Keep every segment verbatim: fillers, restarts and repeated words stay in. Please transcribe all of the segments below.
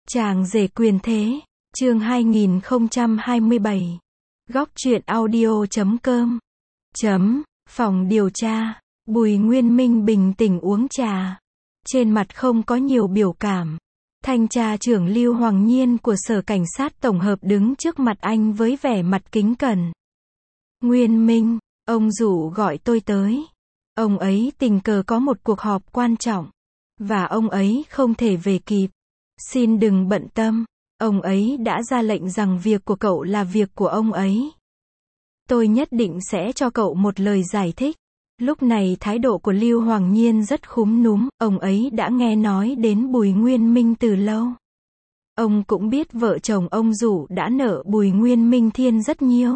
Chàng rể quyền thế, chương hai nghìn không trăm hai mươi bảy. Góc truyện audio chấm com. Chấm, phòng điều tra. Bùi Nguyên Minh bình tĩnh uống trà. Trên mặt không có nhiều biểu cảm. Thanh tra trưởng Lưu Hoàng Nhiên của Sở Cảnh sát Tổng hợp đứng trước mặt anh với vẻ mặt kính cẩn. Nguyên Minh, ông Dụ gọi tôi tới. Ông ấy tình cờ có một cuộc họp quan trọng. Và ông ấy không thể về kịp. Xin đừng bận tâm. Ông ấy đã ra lệnh rằng việc của cậu là việc của ông ấy. Tôi nhất định sẽ cho cậu một lời giải thích. Lúc này thái độ của Lưu Hoàng Nhiên rất khúm núm, ông ấy đã nghe nói đến Bùi Nguyên Minh từ lâu. Ông cũng biết vợ chồng ông Dụ đã nợ Bùi Nguyên Minh Thiên rất nhiều.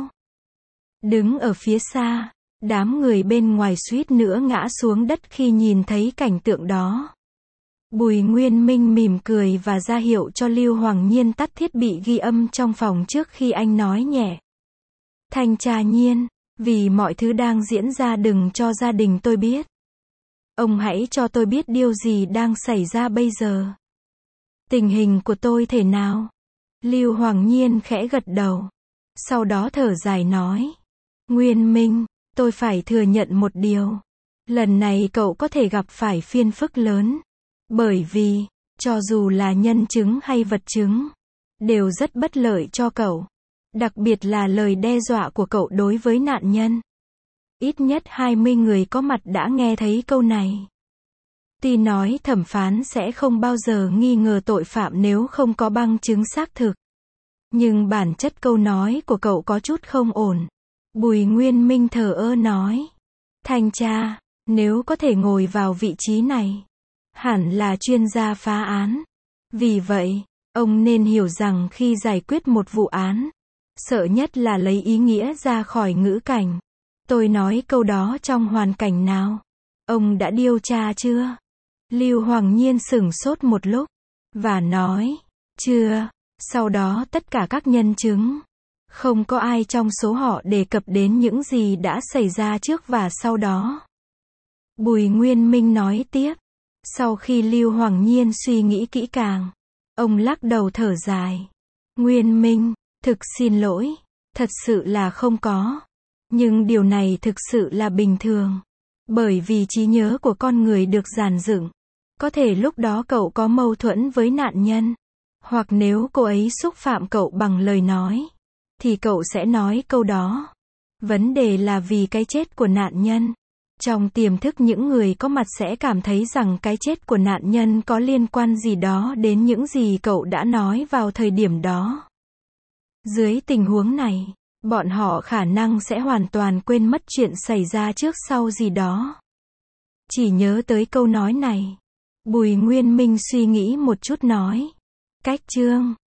Đứng ở phía xa, đám người bên ngoài suýt nữa ngã xuống đất khi nhìn thấy cảnh tượng đó. Bùi Nguyên Minh mỉm cười và ra hiệu cho Lưu Hoàng Nhiên tắt thiết bị ghi âm trong phòng trước khi anh nói nhẹ. Thanh tra Nhiên, vì mọi thứ đang diễn ra đừng cho gia đình tôi biết. Ông hãy cho tôi biết điều gì đang xảy ra bây giờ. Tình hình của tôi thế nào? Lưu Hoàng Nhiên khẽ gật đầu. Sau đó thở dài nói. Nguyên Minh, tôi phải thừa nhận một điều. Lần này cậu có thể gặp phải phiền phức lớn. Bởi vì, cho dù là nhân chứng hay vật chứng, đều rất bất lợi cho cậu. Đặc biệt là lời đe dọa của cậu đối với nạn nhân. Ít nhất hai mươi người có mặt đã nghe thấy câu này. Tuy nói thẩm phán sẽ không bao giờ nghi ngờ tội phạm nếu không có bằng chứng xác thực. Nhưng bản chất câu nói của cậu có chút không ổn. Bùi Nguyên Minh thờ ơ nói. Thanh tra, nếu có thể ngồi vào vị trí này, hẳn là chuyên gia phá án. Vì vậy, ông nên hiểu rằng khi giải quyết một vụ án, sợ nhất là lấy ý nghĩa ra khỏi ngữ cảnh. Tôi nói câu đó trong hoàn cảnh nào? Ông đã điều tra chưa? Lưu Hoàng Nhiên sửng sốt một lúc, và nói, chưa. Sau đó tất cả các nhân chứng, không có ai trong số họ đề cập đến những gì đã xảy ra trước và sau đó. Bùi Nguyên Minh nói tiếp. Sau khi Lưu Hoàng Nhiên suy nghĩ kỹ càng, ông lắc đầu thở dài. Nguyên Minh, thực xin lỗi, thật sự là không có. Nhưng điều này thực sự là bình thường. Bởi vì trí nhớ của con người được dàn dựng. Có thể lúc đó cậu có mâu thuẫn với nạn nhân. Hoặc nếu cô ấy xúc phạm cậu bằng lời nói, thì cậu sẽ nói câu đó. Vấn đề là vì cái chết của nạn nhân. Trong tiềm thức những người có mặt sẽ cảm thấy rằng cái chết của nạn nhân có liên quan gì đó đến những gì cậu đã nói vào thời điểm đó. Dưới tình huống này, bọn họ khả năng sẽ hoàn toàn quên mất chuyện xảy ra trước sau gì đó. Chỉ nhớ tới câu nói này. Bùi Nguyên Minh suy nghĩ một chút nói. Cách chương.